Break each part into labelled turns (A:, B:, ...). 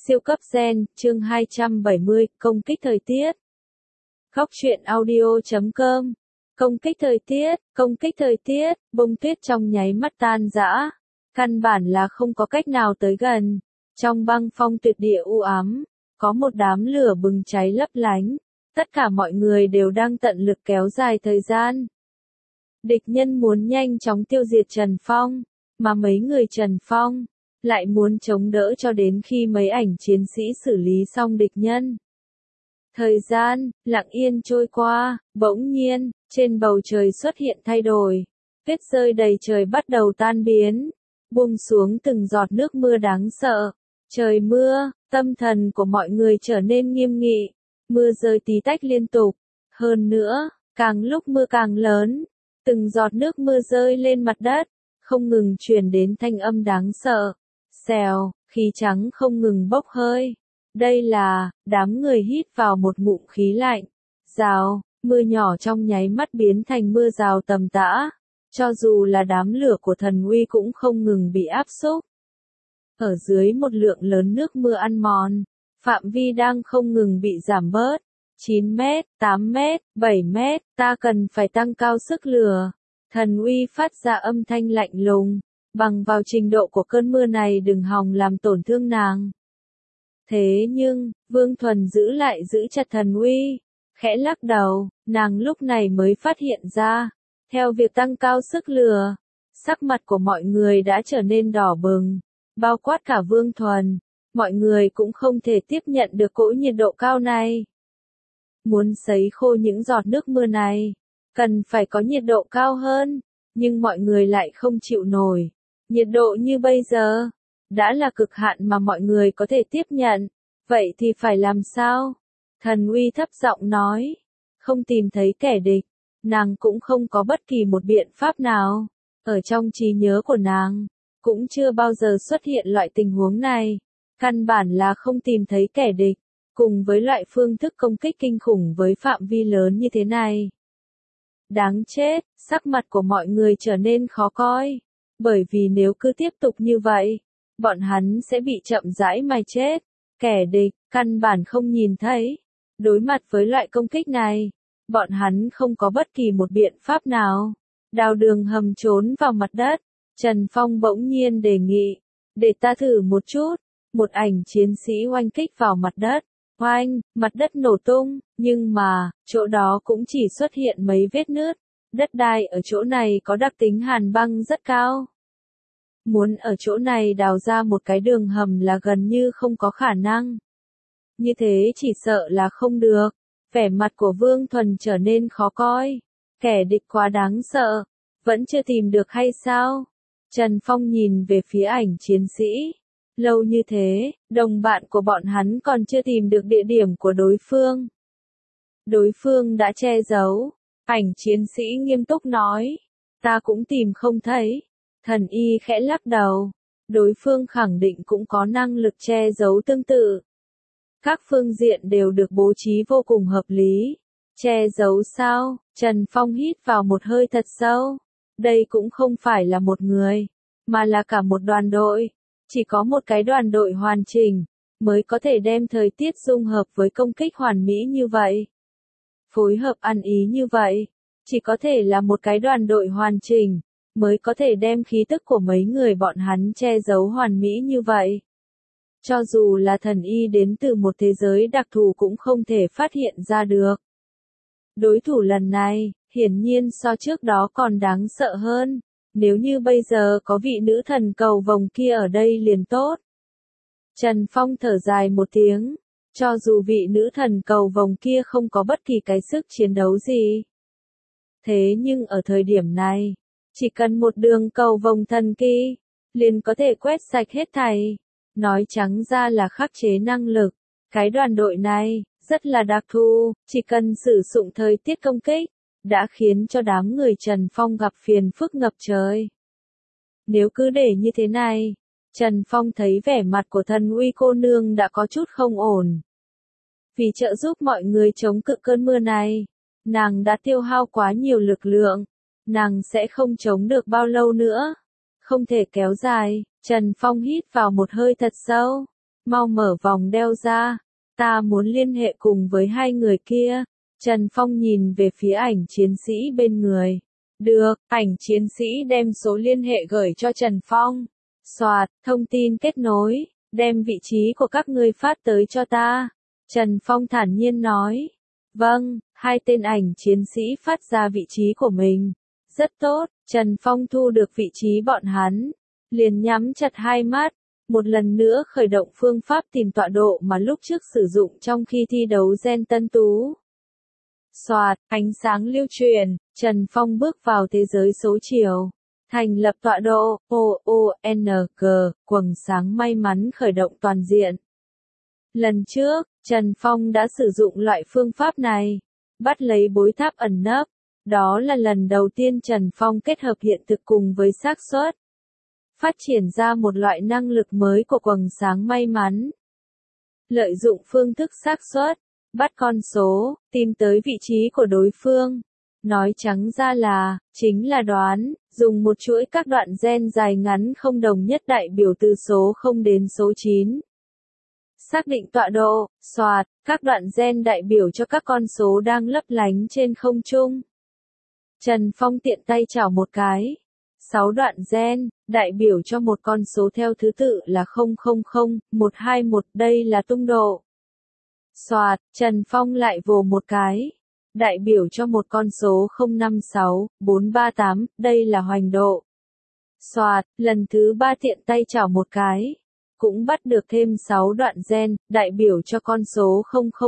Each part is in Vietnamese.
A: Siêu cấp gen, chương 270, công kích thời tiết. Góc truyện audio.com. Công kích thời tiết, bông tuyết trong nháy mắt tan rã. Căn bản là không có cách nào tới gần. Trong băng phong tuyệt địa u ám, có một đám lửa bừng cháy lấp lánh. Tất cả mọi người đều đang tận lực kéo dài thời gian. Địch nhân muốn nhanh chóng tiêu diệt Trần Phong, mà mấy người Trần Phong lại muốn chống đỡ cho đến khi mấy ảnh chiến sĩ xử lý xong địch nhân. Thời gian lặng yên trôi qua, bỗng nhiên, trên bầu trời xuất hiện thay đổi. Tuyết rơi đầy trời bắt đầu tan biến, buông xuống từng giọt nước mưa đáng sợ. Trời mưa, tâm thần của mọi người trở nên nghiêm nghị. Mưa rơi tí tách liên tục. Hơn nữa, càng lúc mưa càng lớn, từng giọt nước mưa rơi lên mặt đất, không ngừng truyền đến thanh âm đáng sợ. Xèo, khí trắng không ngừng bốc hơi. Đây là, đám người hít vào một ngụm khí lạnh. Rào, mưa nhỏ trong nháy mắt biến thành mưa rào tầm tã. Cho dù là đám lửa của thần uy cũng không ngừng bị áp xúc. Ở dưới một lượng lớn nước mưa ăn mòn, phạm vi đang không ngừng bị giảm bớt. 9 mét, 8 mét, 7 mét, ta cần phải tăng cao sức lửa. Thần uy phát ra âm thanh lạnh lùng. Bằng vào trình độ của cơn mưa này đừng hòng làm tổn thương nàng. Thế nhưng, Vương Thuần giữ chặt thần uy, khẽ lắc đầu, nàng lúc này mới phát hiện ra, theo việc tăng cao sức lửa, sắc mặt của mọi người đã trở nên đỏ bừng, bao quát cả Vương Thuần, mọi người cũng không thể tiếp nhận được cỗ nhiệt độ cao này. Muốn sấy khô những giọt nước mưa này, cần phải có nhiệt độ cao hơn, nhưng mọi người lại không chịu nổi. Nhiệt độ như bây giờ, đã là cực hạn mà mọi người có thể tiếp nhận, vậy thì phải làm sao? Thần uy thấp giọng nói, không tìm thấy kẻ địch, nàng cũng không có bất kỳ một biện pháp nào, ở trong trí nhớ của nàng, cũng chưa bao giờ xuất hiện loại tình huống này, căn bản là không tìm thấy kẻ địch, cùng với loại phương thức công kích kinh khủng với phạm vi lớn như thế này. Đáng chết, sắc mặt của mọi người trở nên khó coi. Bởi vì nếu cứ tiếp tục như vậy, bọn hắn sẽ bị chậm rãi mà chết. Kẻ địch, căn bản không nhìn thấy. Đối mặt với loại công kích này, bọn hắn không có bất kỳ một biện pháp nào. Đào đường hầm trốn vào mặt đất. Trần Phong bỗng nhiên đề nghị, để ta thử một chút. Một ảnh chiến sĩ oanh kích vào mặt đất. Oanh, mặt đất nổ tung, nhưng mà, chỗ đó cũng chỉ xuất hiện mấy vết nứt. Đất đai ở chỗ này có đặc tính hàn băng rất cao. Muốn ở chỗ này đào ra một cái đường hầm là gần như không có khả năng. Như thế chỉ sợ là không được. Vẻ mặt của Vương Thuần trở nên khó coi. Kẻ địch quá đáng sợ. Vẫn chưa tìm được hay sao? Trần Phong nhìn về phía ảnh chiến sĩ. Lâu như thế, đồng bạn của bọn hắn còn chưa tìm được địa điểm của đối phương. Đối phương đã che giấu. Ảnh chiến sĩ nghiêm túc nói. Ta cũng tìm không thấy. Thần y khẽ lắc đầu. Đối phương khẳng định cũng có năng lực che giấu tương tự. Các phương diện đều được bố trí vô cùng hợp lý. Che giấu sao? Trần Phong hít vào một hơi thật sâu. Đây cũng không phải là một người, mà là cả một đoàn đội. Chỉ có một cái đoàn đội hoàn chỉnh, mới có thể đem thời tiết dung hợp với công kích hoàn mỹ như vậy. Phối hợp ăn ý như vậy, chỉ có thể là một cái đoàn đội hoàn chỉnh, mới có thể đem khí tức của mấy người bọn hắn che giấu hoàn mỹ như vậy. Cho dù là thần y đến từ một thế giới đặc thù cũng không thể phát hiện ra được. Đối thủ lần này, hiển nhiên so trước đó còn đáng sợ hơn. Nếu như bây giờ có vị nữ thần cầu vồng kia ở đây liền tốt. Trần Phong thở dài một tiếng. Cho dù vị nữ thần cầu vồng kia không có bất kỳ cái sức chiến đấu gì. Thế nhưng ở thời điểm này, chỉ cần một đường cầu vồng thần kỳ, liền có thể quét sạch hết thảy. Nói trắng ra là khắc chế năng lực. Cái đoàn đội này, rất là đặc thù, chỉ cần sử dụng thời tiết công kích, đã khiến cho đám người Trần Phong gặp phiền phức ngập trời. Nếu cứ để như thế này, Trần Phong thấy vẻ mặt của thần uy cô nương đã có chút không ổn. Vì trợ giúp mọi người chống cự cơn mưa này, nàng đã tiêu hao quá nhiều lực lượng, nàng sẽ không chống được bao lâu nữa. Không thể kéo dài, Trần Phong hít vào một hơi thật sâu. mau mở vòng đeo ra, ta muốn liên hệ cùng với hai người kia. Trần Phong nhìn về phía ảnh chiến sĩ bên người. Được, ảnh chiến sĩ đem số liên hệ gửi cho Trần Phong. Soạt, thông tin kết nối, đem vị trí của các ngươi phát tới cho ta. Trần Phong thản nhiên nói. Vâng, hai tên ảnh chiến sĩ phát ra vị trí của mình. Rất tốt, Trần Phong thu được vị trí bọn hắn. Liền nhắm chặt hai mắt, một lần nữa khởi động phương pháp tìm tọa độ mà lúc trước sử dụng trong khi thi đấu gen tân tú. Soạt, ánh sáng lưu truyền, Trần Phong bước vào thế giới số chiều. Thành lập tọa độ, OONG, quầng sáng may mắn khởi động toàn diện. Lần trước, Trần Phong đã sử dụng loại phương pháp này, bắt lấy bối tháp ẩn nấp. Đó là lần đầu tiên Trần Phong kết hợp hiện thực cùng với xác suất, phát triển ra một loại năng lực mới của quầng sáng may mắn. Lợi dụng phương thức xác suất, bắt con số, tìm tới vị trí của đối phương. Nói trắng ra là, chính là đoán, dùng một chuỗi các đoạn gen dài ngắn không đồng nhất đại biểu từ số 0 đến số 9. Xác định tọa độ, soạt, các đoạn gen đại biểu cho các con số đang lấp lánh trên không trung. Trần Phong tiện tay chảo một cái. 6 đoạn gen, đại biểu cho một con số theo thứ tự là 000, 121, đây là tung độ. Soạt, Trần Phong lại vồ một cái. Đại biểu cho một con số 056, 438, đây là hoành độ. Soạt, lần thứ 3 tiện tay chảo một cái. Cũng bắt được thêm 6 đoạn gen, đại biểu cho con số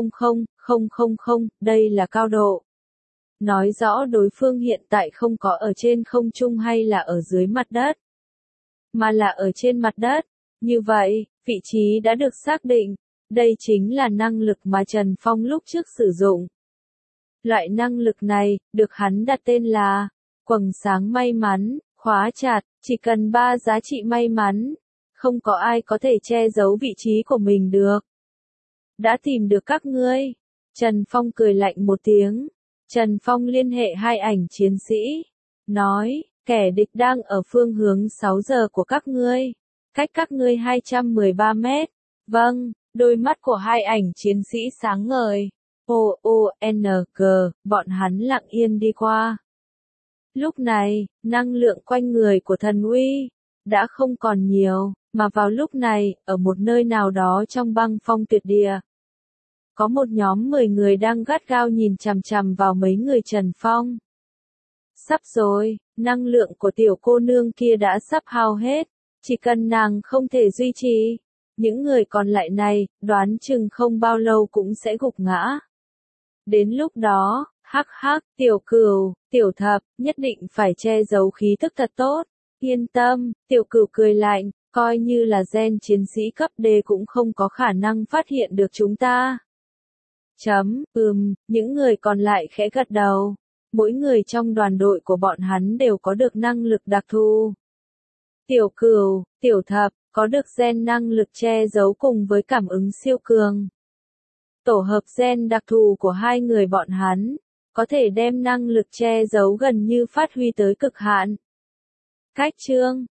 A: 000, đây là cao độ. Nói rõ đối phương hiện tại không có ở trên không trung hay là ở dưới mặt đất, mà là ở trên mặt đất. Như vậy, vị trí đã được xác định. Đây chính là năng lực mà Trần Phong lúc trước sử dụng. Loại năng lực này, được hắn đặt tên là quầng sáng may mắn, khóa chặt, chỉ cần 3 giá trị may mắn. Không có ai có thể che giấu vị trí của mình được. Đã tìm được các ngươi. Trần Phong cười lạnh một tiếng. Trần Phong liên hệ hai ảnh chiến sĩ. Nói, kẻ địch đang ở phương hướng 6 giờ của các ngươi. Cách các ngươi 213 mét. Vâng, đôi mắt của hai ảnh chiến sĩ sáng ngời. OONG, bọn hắn lặng yên đi qua. Lúc này, năng lượng quanh người của thần uy đã không còn nhiều, mà vào lúc này, ở một nơi nào đó trong băng phong tuyệt địa, có một nhóm 10 người đang gắt gao nhìn chằm chằm vào mấy người Trần Phong. Sắp rồi, năng lượng của tiểu cô nương kia đã sắp hao hết, chỉ cần nàng không thể duy trì, những người còn lại này, đoán chừng không bao lâu cũng sẽ gục ngã. Đến lúc đó, hắc hắc, tiểu cửu, tiểu thập, nhất định phải che giấu khí tức thật tốt. Yên tâm, tiểu cửu cười lạnh, coi như là gen chiến sĩ cấp D cũng không có khả năng phát hiện được chúng ta. Những người còn lại khẽ gật đầu. Mỗi người trong đoàn đội của bọn hắn đều có được năng lực đặc thù. Tiểu cửu, tiểu thập, có được gen năng lực che giấu cùng với cảm ứng siêu cường. Tổ hợp gen đặc thù của hai người bọn hắn, có thể đem năng lực che giấu gần như phát huy tới cực hạn. Cách chương